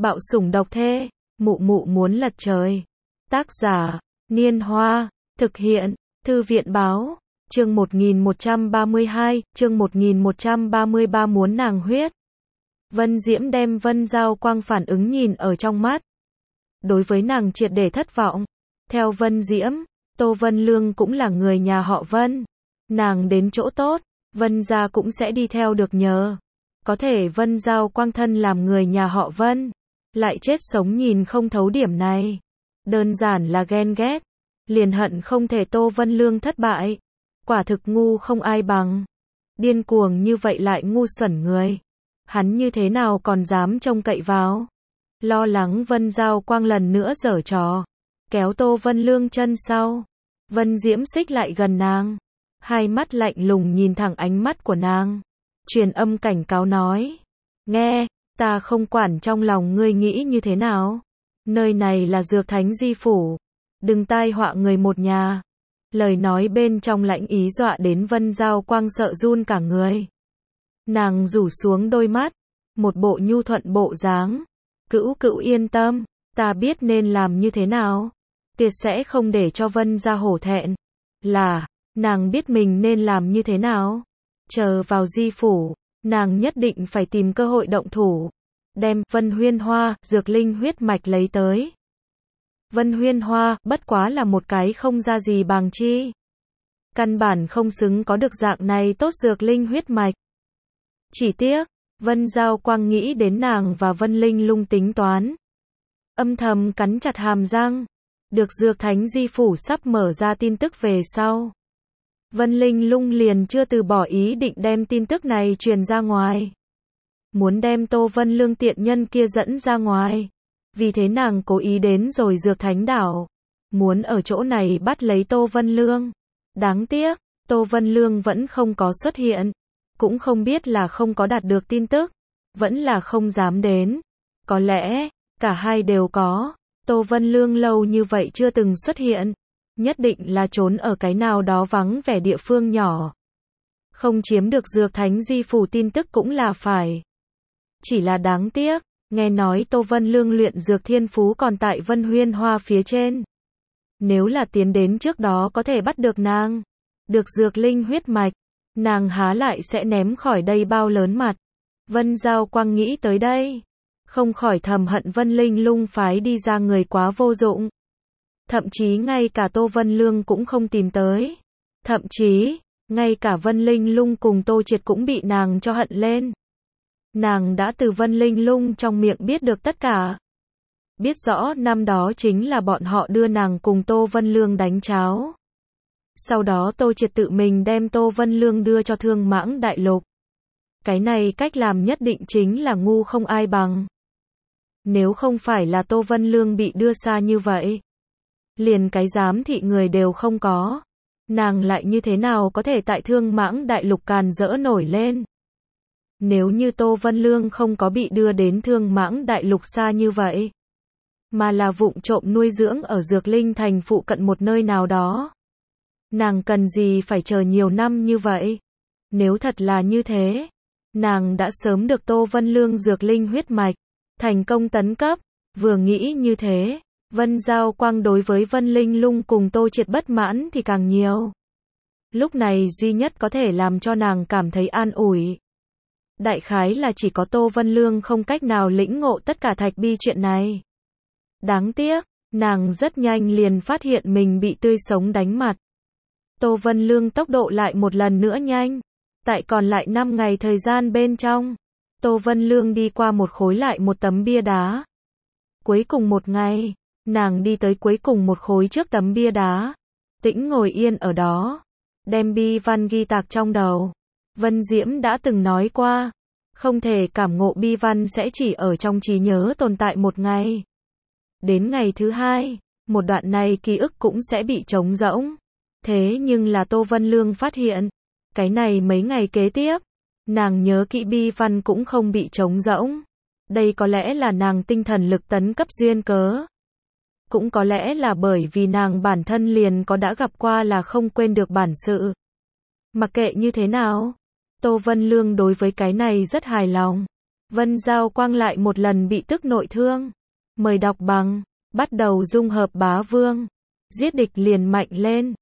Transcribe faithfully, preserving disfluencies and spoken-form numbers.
Bạo sủng độc thê, mụ mụ muốn lật trời. Tác giả, Niên Hoa, thực hiện, Thư viện báo, chương một nghìn một trăm ba mươi hai, chương một nghìn một trăm ba mươi ba muốn nàng huyết. Vân Diễm đem Vân Giao Quang phản ứng nhìn ở trong mắt. Đối với nàng triệt để thất vọng. Theo Vân Diễm, Tô Vân Lương cũng là người nhà họ Vân. Nàng đến chỗ tốt, Vân gia cũng sẽ đi theo được nhờ. Có thể Vân Giao Quang thân làm người nhà họ Vân, lại chết sống nhìn không thấu điểm này. Đơn giản là ghen ghét, liền hận không thể Tô Vân Lương thất bại. Quả thực ngu không ai bằng. Điên cuồng như vậy lại ngu xuẩn người. Hắn như thế nào còn dám trông cậy vào. Lo lắng Vân Giao Quang lần nữa giở trò, kéo Tô Vân Lương chân sau. Vân Diễm xích lại gần nàng, hai mắt lạnh lùng nhìn thẳng ánh mắt của nàng, truyền âm cảnh cáo nói: nghe, ta không quản trong lòng ngươi nghĩ như thế nào. Nơi này là Dược Thánh Di Phủ, đừng tai họa người một nhà. Lời nói bên trong lãnh ý dọa đến Vân Giao Quang sợ run cả người. Nàng rủ xuống đôi mắt, một bộ nhu thuận bộ dáng. Cữu cữu yên tâm, ta biết nên làm như thế nào. Tuyệt sẽ không để cho Vân gia hổ thẹn. Là, nàng biết mình nên làm như thế nào. Chờ vào Di Phủ, nàng nhất định phải tìm cơ hội động thủ. Đem Vân Huyên Hoa, dược linh huyết mạch lấy tới. Vân Huyên Hoa, bất quá là một cái không ra gì bằng chi. Căn bản không xứng có được dạng này tốt dược linh huyết mạch. Chỉ tiếc, Vân Giao Quang nghĩ đến nàng và Vân Linh Lung tính toán. Âm thầm cắn chặt hàm răng. Được Dược Thánh Di Phủ sắp mở ra tin tức về sau. Vân Linh Lung liền chưa từ bỏ ý định đem tin tức này truyền ra ngoài. Muốn đem Tô Vân Lương tiện nhân kia dẫn ra ngoài. Vì thế nàng cố ý đến rồi Dược Thánh Đảo. Muốn ở chỗ này bắt lấy Tô Vân Lương. Đáng tiếc, Tô Vân Lương vẫn không có xuất hiện. Cũng không biết là không có đạt được tin tức, vẫn là không dám đến. Có lẽ, cả hai đều có. Tô Vân Lương lâu như vậy chưa từng xuất hiện. Nhất định là trốn ở cái nào đó vắng vẻ địa phương nhỏ. Không chiếm được Dược Thánh Di Phủ tin tức cũng là phải. Chỉ là đáng tiếc, nghe nói Tô Vân Lương luyện dược thiên phú còn tại Vân Huyên Hoa phía trên. Nếu là tiến đến trước đó có thể bắt được nàng, được dược linh huyết mạch, nàng há lại sẽ ném khỏi đây bao lớn mặt. Vân Giao Quang nghĩ tới đây, không khỏi thầm hận Vân Linh Lung phái đi ra người quá vô dụng. Thậm chí ngay cả Tô Vân Lương cũng không tìm tới. Thậm chí, ngay cả Vân Linh Lung cùng Tô Triệt cũng bị nàng cho hận lên. Nàng đã từ Vân Linh Lung trong miệng biết được tất cả. Biết rõ năm đó chính là bọn họ đưa nàng cùng Tô Vân Lương đánh cháo. Sau đó Tô Triệt tự mình đem Tô Vân Lương đưa cho Thương Mãng Đại Lục. Cái này cách làm nhất định chính là ngu không ai bằng. Nếu không phải là Tô Vân Lương bị đưa xa như vậy, liền cái giám thị người đều không có, nàng lại như thế nào có thể tại Thương Mãng Đại Lục càn rỡ nổi lên. Nếu như Tô Vân Lương không có bị đưa đến Thương Mãng Đại Lục xa như vậy, mà là vụng trộm nuôi dưỡng ở Dược Linh Thành phụ cận một nơi nào đó, nàng cần gì phải chờ nhiều năm như vậy? Nếu thật là như thế, nàng đã sớm được Tô Vân Lương dược linh huyết mạch, thành công tấn cấp. Vừa nghĩ như thế, Vân Giao Quang đối với Vân Linh Lung cùng Tô Triệt bất mãn thì càng nhiều. Lúc này duy nhất có thể làm cho nàng cảm thấy an ủi. Đại khái là chỉ có Tô Vân Lương không cách nào lĩnh ngộ tất cả thạch bi chuyện này. Đáng tiếc, nàng rất nhanh liền phát hiện mình bị tươi sống đánh mặt. Tô Vân Lương tốc độ lại một lần nữa nhanh. Tại còn lại năm ngày thời gian bên trong, Tô Vân Lương đi qua một khối lại một tấm bia đá. Cuối cùng một ngày, nàng đi tới cuối cùng một khối trước tấm bia đá. Tĩnh ngồi yên ở đó, đem bi văn ghi tạc trong đầu. Vân Diễm đã từng nói qua, không thể cảm ngộ bi văn sẽ chỉ ở trong trí nhớ tồn tại một ngày. Đến ngày thứ hai, một đoạn này ký ức cũng sẽ bị trống rỗng. Thế nhưng là Tô Vân Lương phát hiện, cái này mấy ngày kế tiếp, nàng nhớ kỹ bi văn cũng không bị trống rỗng. Đây có lẽ là nàng tinh thần lực tấn cấp duyên cớ. Cũng có lẽ là bởi vì nàng bản thân liền có đã gặp qua là không quên được bản sự. Mặc kệ như thế nào, Tô Vân Lương đối với cái này rất hài lòng. Vân Giao Quang lại một lần bị tức nội thương. Mời đọc bằng, bắt đầu dung hợp bá vương. Giết địch liền mạnh lên.